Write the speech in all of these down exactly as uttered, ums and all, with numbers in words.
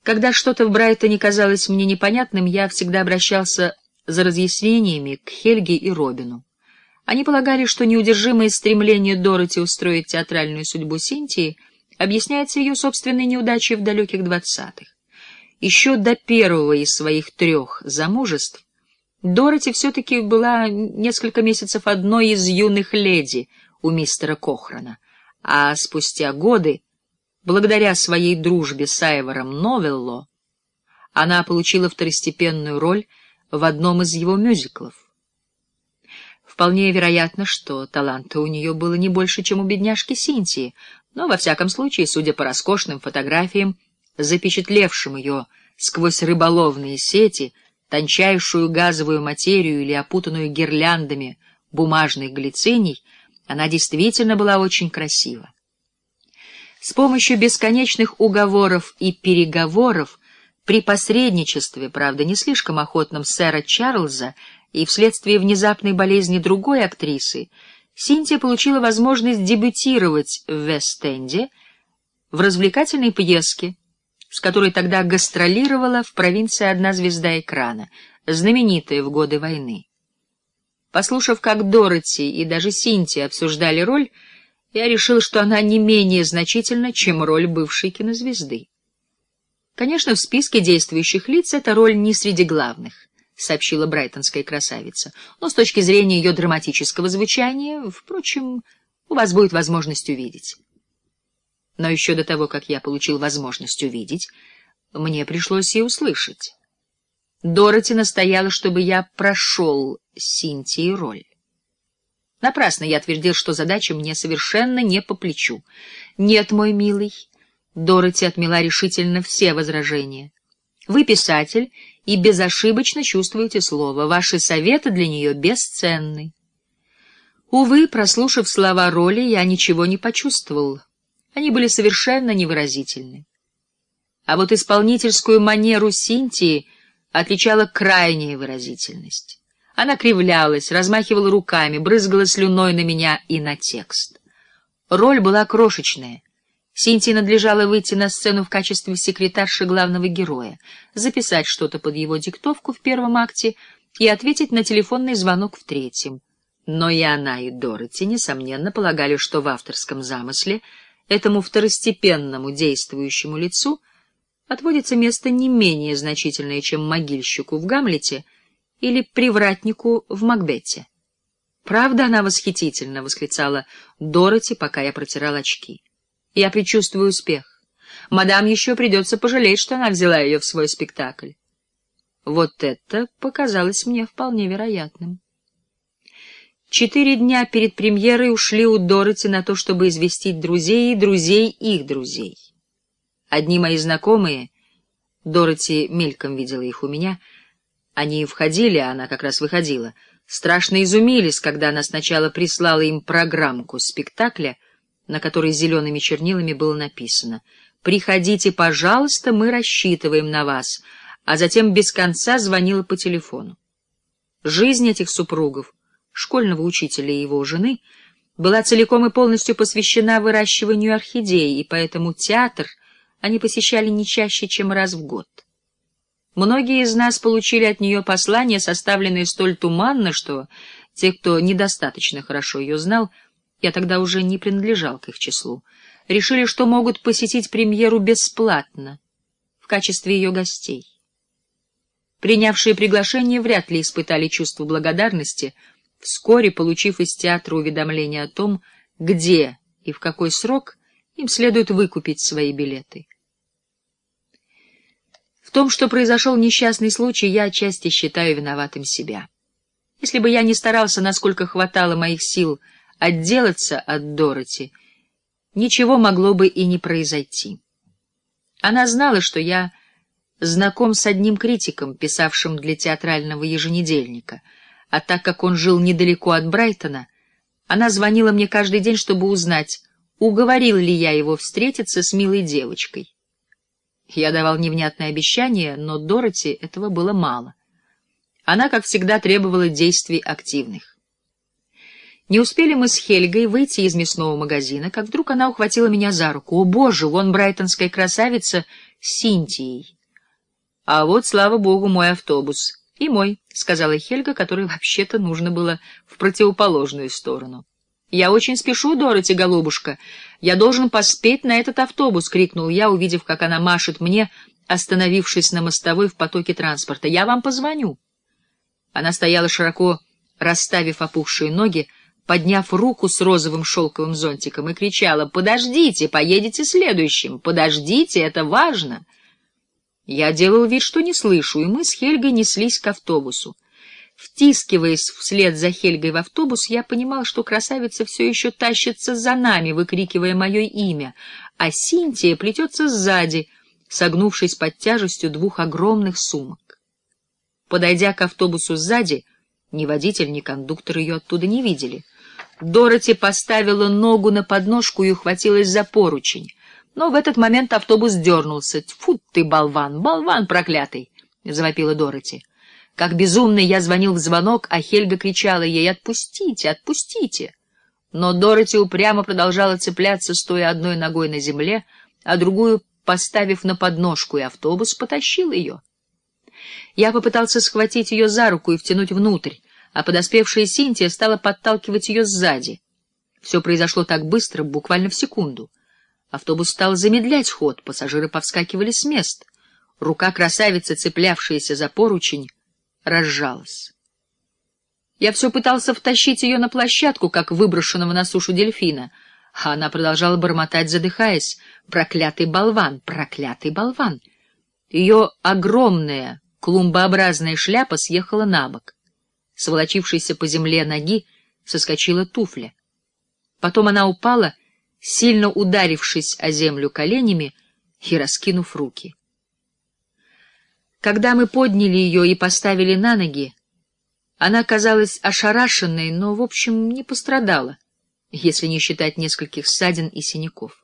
Когда что-то в Брайтоне казалось мне непонятным, я всегда обращался за разъяснениями к Хельге и Робину. Они полагали, что неудержимое стремление Дороти устроить театральную судьбу Синтии объясняется ее собственной неудачей в далеких двадцатых. Еще до первого из своих трех замужеств Дороти все-таки была несколько месяцев одной из юных леди у мистера Кохрана, а спустя годы, благодаря своей дружбе с Айвором Новелло, она получила второстепенную роль в одном из его мюзиклов. Вполне вероятно, что таланта у нее было не больше, чем у бедняжки Синтии, но, во всяком случае, судя по роскошным фотографиям, запечатлевшим ее сквозь рыболовные сети, тончайшую газовую материю или опутанную гирляндами бумажных глициний, она действительно была очень красива. С помощью бесконечных уговоров и переговоров, при посредничестве, правда, не слишком охотном сэра Чарльза, и вследствие внезапной болезни другой актрисы, Синтия получила возможность дебютировать в Вест-Энде в развлекательной пьеске, с которой тогда гастролировала в провинции одна звезда экрана, знаменитая в годы войны. Послушав, как Дороти и даже Синтия обсуждали роль, я решил, что она не менее значительна, чем роль бывшей кинозвезды. Конечно, в списке действующих лиц эта роль не среди главных, — сообщила брайтонская красавица, — но с точки зрения ее драматического звучания, впрочем, у вас будет возможность увидеть. Но еще до того, как я получил возможность увидеть, мне пришлось и услышать. Дороти настояла, чтобы я прошел Синтии роль. Напрасно я твердил, что задача мне совершенно не по плечу. Нет, мой милый, Дороти отмела решительно все возражения. Вы писатель и безошибочно чувствуете слово. Ваши советы для нее бесценны. Увы, прослушав слова роли, я ничего не почувствовал. Они были совершенно невыразительны. А вот исполнительскую манеру Синтии отличала крайняя выразительность. Она кривлялась, размахивала руками, брызгала слюной на меня и на текст. Роль была крошечная. Синтии надлежало выйти на сцену в качестве секретарши главного героя, записать что-то под его диктовку в первом акте и ответить на телефонный звонок в третьем. Но и она, и Дороти, несомненно, полагали, что в авторском замысле этому второстепенному действующему лицу отводится место не менее значительное, чем могильщику в Гамлете или привратнику в Макбете. «Правда, она восхитительна!» — восклицала Дороти, пока я протирал очки. «Я предчувствую успех. Мадам еще придется пожалеть, что она взяла ее в свой спектакль». Вот это показалось мне вполне вероятным. Четыре дня перед премьерой ушли у Дороти на то, чтобы известить друзей и друзей их друзей. Одни мои знакомые, Дороти мельком видела их у меня, они входили, а она как раз выходила, страшно изумились, когда она сначала прислала им программку спектакля, на которой зелеными чернилами было написано: «Приходите, пожалуйста, мы рассчитываем на вас», а затем без конца звонила по телефону. Жизнь этих супругов, школьного учителя и его жены, была целиком и полностью посвящена выращиванию орхидей, и поэтому театр они посещали не чаще, чем раз в год. Многие из нас получили от нее послания, составленные столь туманно, что те, кто недостаточно хорошо ее знал, я тогда уже не принадлежал к их числу, решили, что могут посетить премьеру бесплатно, в качестве ее гостей. Принявшие приглашение вряд ли испытали чувство благодарности, вскоре получив из театра уведомление о том, где и в какой срок им следует выкупить свои билеты. В том, что произошел несчастный случай, я отчасти считаю виноватым себя. Если бы я не старался, насколько хватало моих сил, отделаться от Дороти, ничего могло бы и не произойти. Она знала, что я знаком с одним критиком, писавшим для театрального еженедельника, а так как он жил недалеко от Брайтона, она звонила мне каждый день, чтобы узнать, уговорил ли я его встретиться с милой девочкой. Я давал невнятные обещания, но Дороти этого было мало. Она, как всегда, требовала действий активных. Не успели мы с Хельгой выйти из мясного магазина, как вдруг она ухватила меня за руку. «О, Боже, вон брайтонская красавица с Синтией!» А вот, слава богу, мой автобус. И мой, — сказала Хельга, которой вообще-то нужно было в противоположную сторону. «Я очень спешу, Дороти, голубушка. Я должен поспеть на этот автобус», — крикнул я, увидев, как она машет мне, остановившись на мостовой в потоке транспорта. «Я вам позвоню». Она стояла широко, расставив опухшие ноги, подняв руку с розовым шелковым зонтиком, и кричала: «Подождите, поедете следующим! Подождите, это важно!» Я делал вид, что не слышу, и мы с Хельгой неслись к автобусу. Втискиваясь вслед за Хельгой в автобус, я понимал, что красавица все еще тащится за нами, выкрикивая мое имя, а Синтия плетется сзади, согнувшись под тяжестью двух огромных сумок. Подойдя к автобусу сзади, ни водитель, ни кондуктор ее оттуда не видели. Дороти поставила ногу на подножку и ухватилась за поручень. Но в этот момент автобус дернулся. «Тьфу ты, болван, болван проклятый!» — завопила Дороти. Как безумный я звонил в звонок, а Хельга кричала ей: «Отпустите, отпустите!» Но Дороти упрямо продолжала цепляться, стоя одной ногой на земле, а другую поставив на подножку, и автобус потащил ее. Я попытался схватить ее за руку и втянуть внутрь, а подоспевшая Синтия стала подталкивать ее сзади. Все произошло так быстро, буквально в секунду. Автобус стал замедлять ход, пассажиры повскакивали с мест. Рука красавицы, цеплявшаяся за поручень, разжалась. Я все пытался втащить ее на площадку, как выброшенного на сушу дельфина, а она продолжала бормотать, задыхаясь: «Проклятый болван! Проклятый болван!» Ее огромная клумбообразная шляпа съехала на бок. С волочившейся по земле ноги соскочила туфля. Потом она упала, сильно ударившись о землю коленями и раскинув руки. Когда мы подняли ее и поставили на ноги, она казалась ошарашенной, но, в общем, не пострадала, если не считать нескольких ссадин и синяков.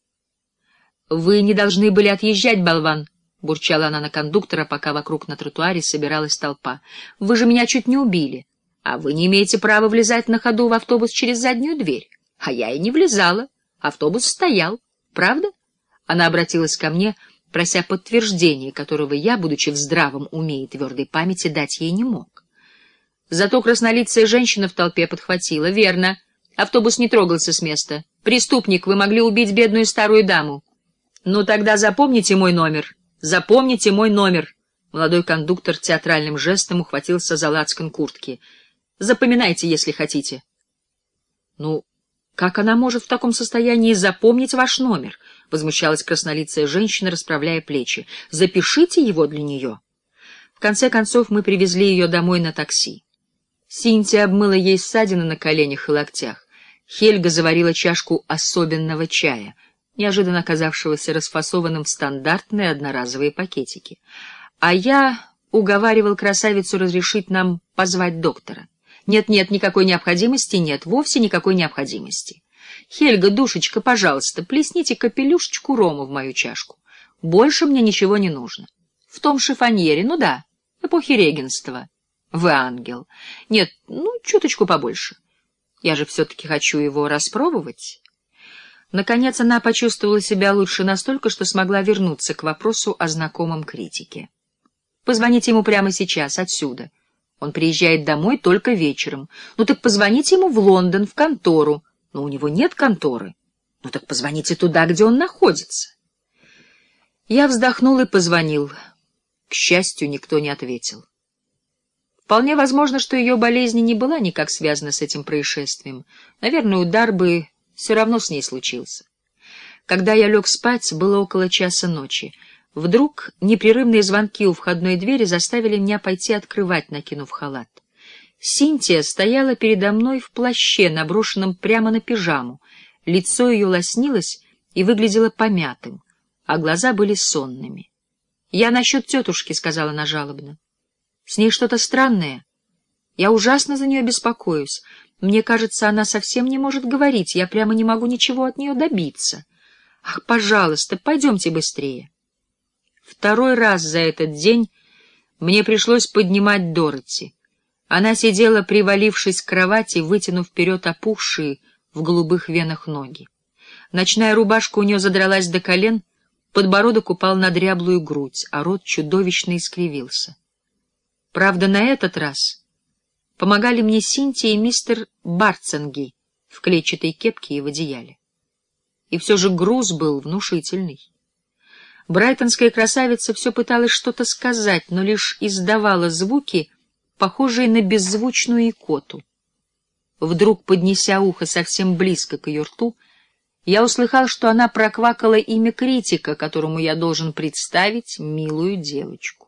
«Вы не должны были отъезжать, болван!» — бурчала она на кондуктора, пока вокруг на тротуаре собиралась толпа. «Вы же меня чуть не убили, а вы не имеете права влезать на ходу в автобус через заднюю дверь. А я и не влезала. Автобус стоял. Правда?» Она обратилась ко мне, прося подтверждения, которого я, будучи в здравом уме и твердой памяти, дать ей не мог. Зато краснолицая женщина в толпе подхватила: «Верно. Автобус не трогался с места. Преступник, вы могли убить бедную старую даму. Ну тогда запомните мой номер. Запомните мой номер». Молодой кондуктор театральным жестом ухватился за лацкан куртки. «Запоминайте, если хотите». «Ну, как она может в таком состоянии запомнить ваш номер?» — возмущалась краснолицая женщина, расправляя плечи. «Запишите его для нее». В конце концов мы привезли ее домой на такси. Синтия обмыла ей ссадины на коленях и локтях. Хельга заварила чашку особенного чая, неожиданно оказавшегося расфасованным в стандартные одноразовые пакетики. А я уговаривал красавицу разрешить нам позвать доктора. Нет-нет, никакой необходимости нет, вовсе никакой необходимости. Хельга, душечка, пожалуйста, плесните капелюшечку рома в мою чашку. Больше мне ничего не нужно. В том шифоньере, ну да, эпохи регенства. Вы ангел. Нет, ну, чуточку побольше. Я же все-таки хочу его распробовать». Наконец она почувствовала себя лучше настолько, что смогла вернуться к вопросу о знакомом критике. «Позвоните ему прямо сейчас, отсюда. Он приезжает домой только вечером. Ну так позвоните ему в Лондон, в контору. Но у него нет конторы. Ну так позвоните туда, где он находится». Я вздохнул и позвонил. К счастью, никто не ответил. Вполне возможно, что ее болезнь не была никак связана с этим происшествием. Наверное, удар бы все равно с ней случился. Когда я лег спать, было около часа ночи. Вдруг непрерывные звонки у входной двери заставили меня пойти открывать, накинув халат. Синтия стояла передо мной в плаще, наброшенном прямо на пижаму. Лицо ее лоснилось и выглядело помятым, а глаза были сонными. «Я насчет тетушки», — сказала она жалобно. «С ней что-то странное. Я ужасно за нее беспокоюсь. Мне кажется, она совсем не может говорить. Я прямо не могу ничего от нее добиться. Ах, пожалуйста, пойдемте быстрее». Второй раз за этот день мне пришлось поднимать Дороти. Она сидела, привалившись к кровати, вытянув вперед опухшие в голубых венах ноги. Ночная рубашка у нее задралась до колен, подбородок упал на дряблую грудь, а рот чудовищно искривился. Правда, на этот раз помогали мне Синтия и мистер Барценги в клетчатой кепке и в одеяле. И все же груз был внушительный. Брайтонская красавица все пыталась что-то сказать, но лишь издавала звуки, похожие на беззвучную икоту. Вдруг, поднеся ухо совсем близко к ее рту, я услыхал, что она проквакала имя критика, которому я должен представить милую девочку.